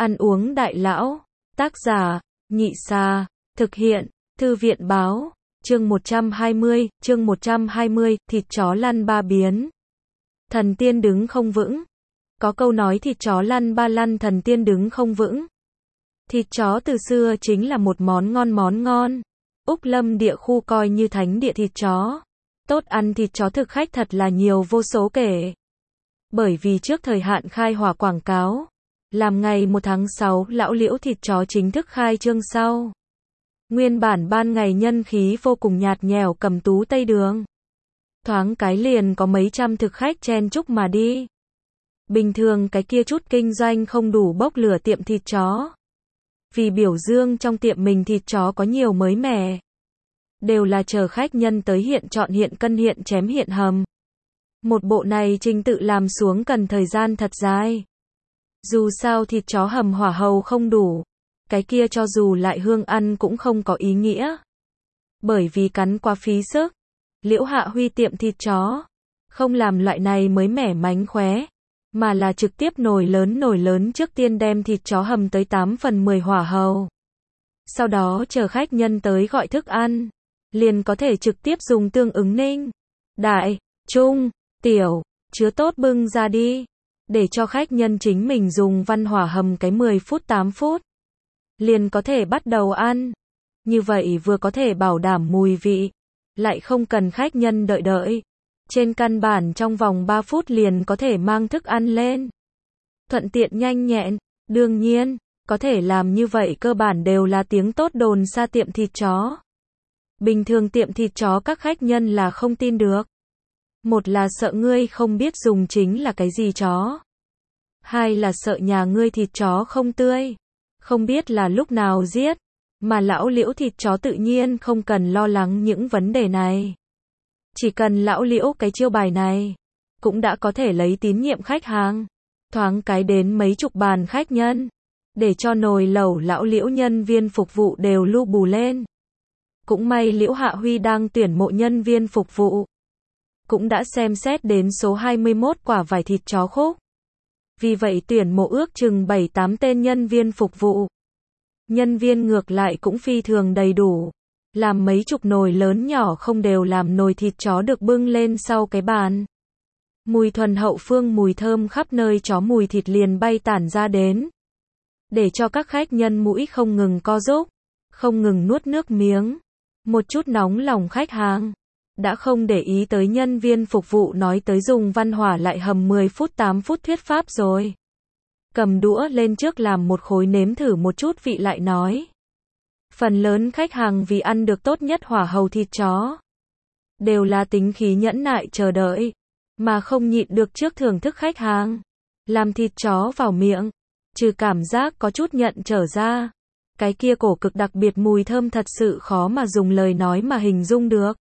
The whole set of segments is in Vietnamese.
Ăn uống đại lão. Tác giả, Nhị Xa. Thực hiện, Thư viện báo. Chương 120, thịt chó lăn ba biến. Thần tiên đứng không vững. Có câu nói thịt chó lăn ba lăn, thần tiên đứng không vững. Thịt chó từ xưa chính là một món ngon. Úc Lâm địa khu coi như thánh địa thịt chó. Tốt ăn thịt chó thực khách thật là nhiều vô số kể. Bởi vì trước thời hạn khai hỏa quảng cáo, làm ngày 1 tháng 6, lão Liễu thịt chó chính thức khai trương sau. Nguyên bản ban ngày nhân khí vô cùng nhạt nhẽo cầm tú Tây Đường. Thoáng cái liền có mấy trăm thực khách chen chúc mà đi. Bình thường cái kia chút kinh doanh không đủ bốc lửa tiệm thịt chó. Vì biểu dương trong tiệm mình thịt chó có nhiều mới mẻ. Đều là chờ khách nhân tới hiện chọn hiện cân hiện chém hiện hầm. Một bộ này trình tự làm xuống cần thời gian thật dài. Dù sao thịt chó hầm hỏa hầu không đủ. Cái kia cho dù lại hương ăn cũng không có ý nghĩa. Bởi vì cắn quá phí sức. Liễu Hạ Huy tiệm thịt chó không làm loại này mới mẻ mánh khóe, mà là trực tiếp nồi lớn trước tiên đem thịt chó hầm tới 8/10 hỏa hầu. Sau đó chờ khách nhân tới gọi thức ăn, liền có thể trực tiếp dùng tương ứng ninh, đại, trung, tiểu, chứa tốt bưng ra đi, để cho khách nhân chính mình dùng văn hỏa hầm cái 10 phút 8 phút. Liền có thể bắt đầu ăn. Như vậy vừa có thể bảo đảm mùi vị, lại không cần khách nhân đợi. Trên căn bản trong vòng 3 phút liền có thể mang thức ăn lên. Thuận tiện nhanh nhẹn, đương nhiên, có thể làm như vậy cơ bản đều là tiếng tốt đồn xa tiệm thịt chó. Bình thường tiệm thịt chó các khách nhân là không tin được. Một là sợ ngươi không biết dùng chính là cái gì chó. Hai là sợ nhà ngươi thịt chó không tươi, không biết là lúc nào giết. Mà lão Liễu thịt chó tự nhiên không cần lo lắng những vấn đề này. Chỉ cần lão Liễu cái chiêu bài này, cũng đã có thể lấy tín nhiệm khách hàng. Thoáng cái đến mấy chục bàn khách nhân, để cho nồi lẩu lão Liễu nhân viên phục vụ đều lu bù lên. Cũng may Liễu Hạ Huy đang tuyển mộ nhân viên phục vụ, cũng đã xem xét đến số 21 quả vải thịt chó khúc. Vì vậy tuyển mộ ước chừng 7-8 tên nhân viên phục vụ. Nhân viên ngược lại cũng phi thường đầy đủ. Làm mấy chục nồi lớn nhỏ không đều làm nồi thịt chó được bưng lên sau cái bàn. Mùi thuần hậu phương mùi thơm khắp nơi chó mùi thịt liền bay tản ra đến. Để cho các khách nhân mũi không ngừng co rúc, không ngừng nuốt nước miếng. Một chút nóng lòng khách hàng. Đã không để ý tới nhân viên phục vụ nói tới dùng văn hỏa lại hầm 10 phút 8 phút thuyết pháp rồi. Cầm đũa lên trước làm một khối nếm thử một chút vị lại nói. Phần lớn khách hàng vì ăn được tốt nhất hỏa hầu thịt chó, đều là tính khí nhẫn nại chờ đợi, mà không nhịn được trước thưởng thức khách hàng. Làm thịt chó vào miệng, trừ cảm giác có chút nhận trở ra. Cái kia cổ cực đặc biệt mùi thơm thật sự khó mà dùng lời nói mà hình dung được.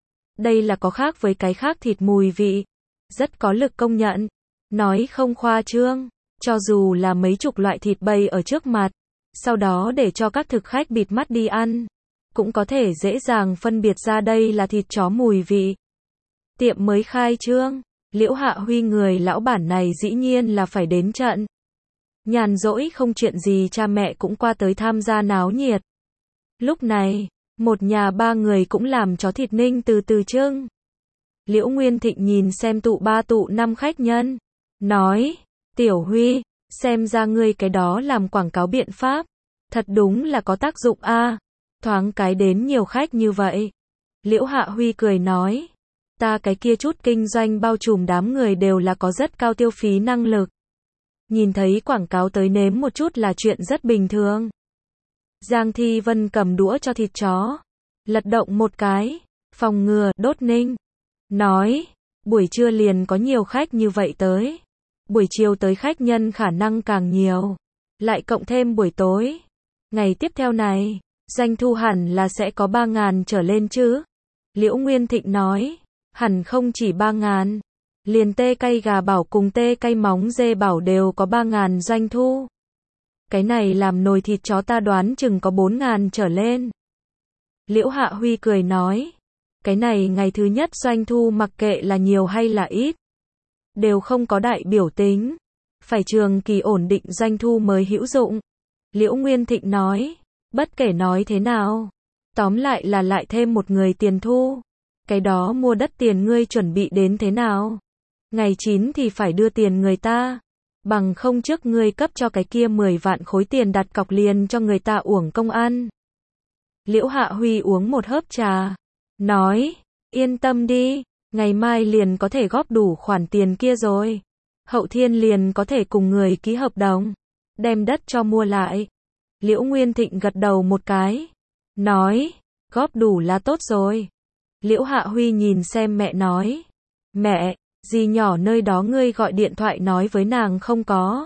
Đây là có khác với cái khác thịt mùi vị, rất có lực công nhận. Nói không khoa trương. Cho dù là mấy chục loại thịt bày ở trước mặt, sau đó để cho các thực khách bịt mắt đi ăn, cũng có thể dễ dàng phân biệt ra đây là thịt chó mùi vị. Tiệm mới khai trương, Liễu Hạ Huy người lão bản này dĩ nhiên là phải đến trận. Nhàn rỗi không chuyện gì cha mẹ cũng qua tới tham gia náo nhiệt. Lúc này, một nhà 3 người cũng làm chó thịt ninh từ từ trưng. Liễu Nguyên Thịnh nhìn xem tụ 3 tụ 5 khách nhân, nói: Tiểu Huy, xem ra ngươi cái đó làm quảng cáo biện pháp, thật đúng là có tác dụng a. Thoáng cái đến nhiều khách như vậy. Liễu Hạ Huy cười nói, ta cái kia chút kinh doanh bao trùm đám người đều là có rất cao tiêu phí năng lực. Nhìn thấy quảng cáo tới nếm một chút là chuyện rất bình thường. Giang Thi Vân cầm đũa cho thịt chó, lật động một cái, phòng ngừa đốt ninh, nói, buổi trưa liền có nhiều khách như vậy tới. Buổi chiều tới khách nhân khả năng càng nhiều, lại cộng thêm buổi tối. Ngày tiếp theo này, doanh thu hẳn là sẽ có 3.000 trở lên chứ. Liễu Nguyên Thịnh nói, hẳn không chỉ 3.000. Liền tê cay gà bảo cùng tê cay móng dê bảo đều có 3.000 doanh thu. Cái này làm nồi thịt chó ta đoán chừng có 4.000 trở lên. Liễu Hạ Huy cười nói, cái này ngày thứ nhất doanh thu mặc kệ là nhiều hay là ít, đều không có đại biểu tính. phải trường kỳ ổn định doanh thu mới hữu dụng. Liễu Nguyên Thịnh nói, bất kể nói thế nào, tóm lại là lại thêm một người tiền thu. Cái đó mua đất tiền ngươi chuẩn bị đến thế nào? Ngày 9 thì phải đưa tiền người ta. Bằng không trước ngươi cấp cho cái kia 10 vạn khối tiền đặt cọc liền cho người ta uổng công ăn. Liễu Hạ Huy uống một hớp trà. Nói, yên tâm đi, ngày mai liền có thể góp đủ khoản tiền kia rồi. Hậu thiên liền có thể cùng người ký hợp đồng. Đem đất cho mua lại. Liễu Nguyên Thịnh gật đầu một cái. Nói, góp đủ là tốt rồi. Liễu Hạ Huy nhìn xem mẹ nói. Mẹ, dì nhỏ nơi đó ngươi gọi điện thoại nói với nàng không có?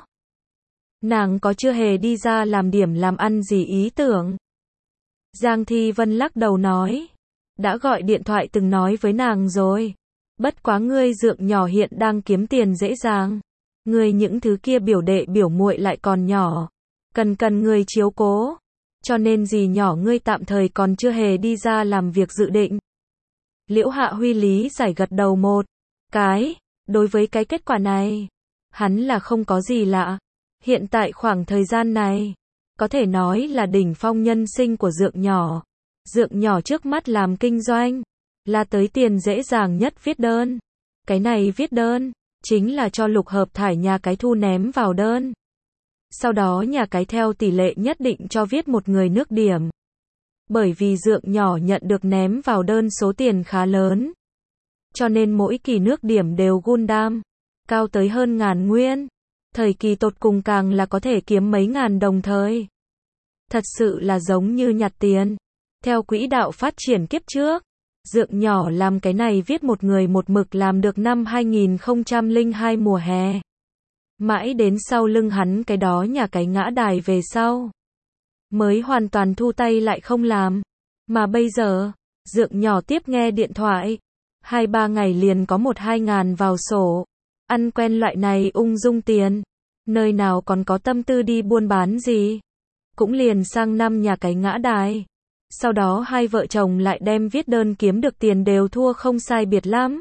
Nàng có chưa hề đi ra làm điểm làm ăn gì ý tưởng? Giang Thi Vân lắc đầu nói. Đã gọi điện thoại từng nói với nàng rồi. Bất quá ngươi dượng nhỏ hiện đang kiếm tiền dễ dàng. Ngươi những thứ kia biểu đệ biểu muội lại còn nhỏ. Cần ngươi chiếu cố. Cho nên dì nhỏ ngươi tạm thời còn chưa hề đi ra làm việc dự định. Liễu Hạ Huy lý giải gật đầu một cái. Đối với cái kết quả này, hắn là không có gì lạ. Hiện tại khoảng thời gian này, có thể nói là đỉnh phong nhân sinh của dượng nhỏ. Dượng nhỏ trước mắt làm kinh doanh, là tới tiền dễ dàng nhất viết đơn. Cái này viết đơn, chính là cho lục hợp thải nhà cái thu ném vào đơn. Sau đó nhà cái theo tỷ lệ nhất định cho viết một người nước điểm. Bởi vì dượng nhỏ nhận được ném vào đơn số tiền khá lớn. Cho nên mỗi kỳ nước điểm đều Gundam, cao tới hơn 1000 nguyên. Thời kỳ tột cùng càng là có thể kiếm mấy ngàn đồng thời. Thật sự là giống như nhặt tiền. Theo quỹ đạo phát triển kiếp trước, dượng nhỏ làm cái này viết một người một mực làm được năm 2002 mùa hè. Mãi đến sau lưng hắn cái đó nhà cái ngã đài về sau. Mới hoàn toàn thu tay lại không làm. Mà bây giờ, dượng nhỏ tiếp nghe điện thoại. 2-3 ngày liền có 1-2 ngàn vào sổ. Ăn quen loại này ung dung tiền. Nơi nào còn có tâm tư đi buôn bán gì. Cũng liền sang năm nhà cái ngã đài. Sau đó hai vợ chồng lại đem viết đơn kiếm được tiền đều thua không sai biệt lắm.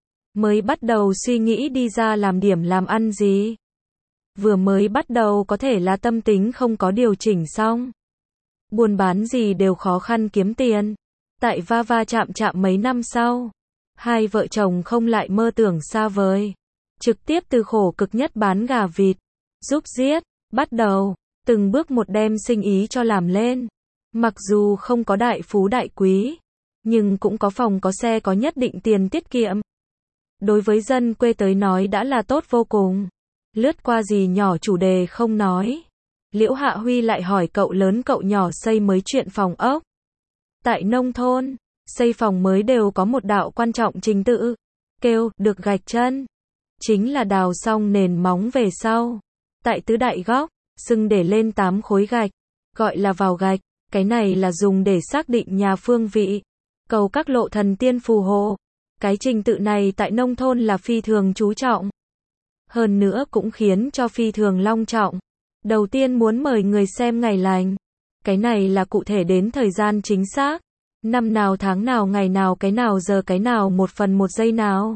Mới bắt đầu suy nghĩ đi ra làm điểm làm ăn gì. Vừa mới bắt đầu có thể là tâm tính không có điều chỉnh xong. Buôn bán gì đều khó khăn kiếm tiền. Tại va va chạm mấy năm sau. Hai vợ chồng không lại mơ tưởng xa vời. Trực tiếp từ khổ cực nhất bán gà vịt. Giúp giết, bắt đầu, từng bước một đem sinh ý cho làm lên. Mặc dù không có đại phú đại quý, nhưng cũng có phòng có xe có nhất định tiền tiết kiệm. Đối với dân quê tới nói đã là tốt vô cùng. Lướt qua gì nhỏ chủ đề không nói. Liễu Hạ Huy lại hỏi cậu lớn cậu nhỏ xây mới chuyện phòng ốc. Tại nông thôn, xây phòng mới đều có một đạo quan trọng trình tự. Kêu, được gạch chân. Chính là đào xong nền móng về sau. Tại tứ đại góc, xưng để lên 8 khối gạch. Gọi là vào gạch. Cái này là dùng để xác định nhà phương vị. Cầu các lộ thần tiên phù hộ. Cái trình tự này tại nông thôn là phi thường chú trọng. Hơn nữa cũng khiến cho phi thường long trọng. Đầu tiên muốn mời người xem ngày lành. Cái này là cụ thể đến thời gian chính xác. Năm nào tháng nào ngày nào cái nào giờ cái nào 1/1 giây nào.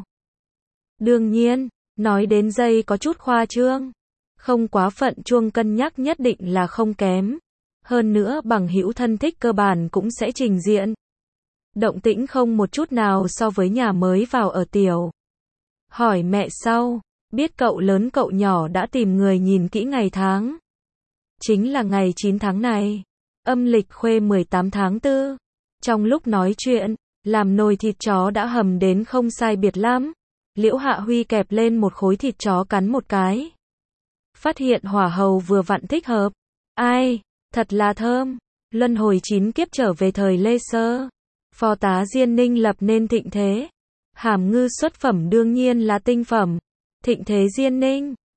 Đương nhiên, nói đến giây có chút khoa trương. Không quá phận chuông cân nhắc nhất định là không kém. Hơn nữa bằng hữu thân thích cơ bản cũng sẽ trình diện. Động tĩnh không một chút nào so với nhà mới vào ở tiểu. Hỏi mẹ sau, biết cậu lớn cậu nhỏ đã tìm người nhìn kỹ ngày tháng. Chính là ngày 9 tháng này, âm lịch khuê 18 tháng 4. Trong lúc nói chuyện, làm nồi thịt chó đã hầm đến không sai biệt lắm. Liễu Hạ Huy kẹp lên một khối thịt chó cắn một cái. Phát hiện hỏa hầu vừa vặn thích hợp. Ai, thật là thơm. Luân hồi 9 kiếp trở về thời Lê Sơ. Phó tá Diên Ninh lập nên thịnh thế. Hàm ngư xuất phẩm đương nhiên là tinh phẩm. Thịnh thế Diên Ninh.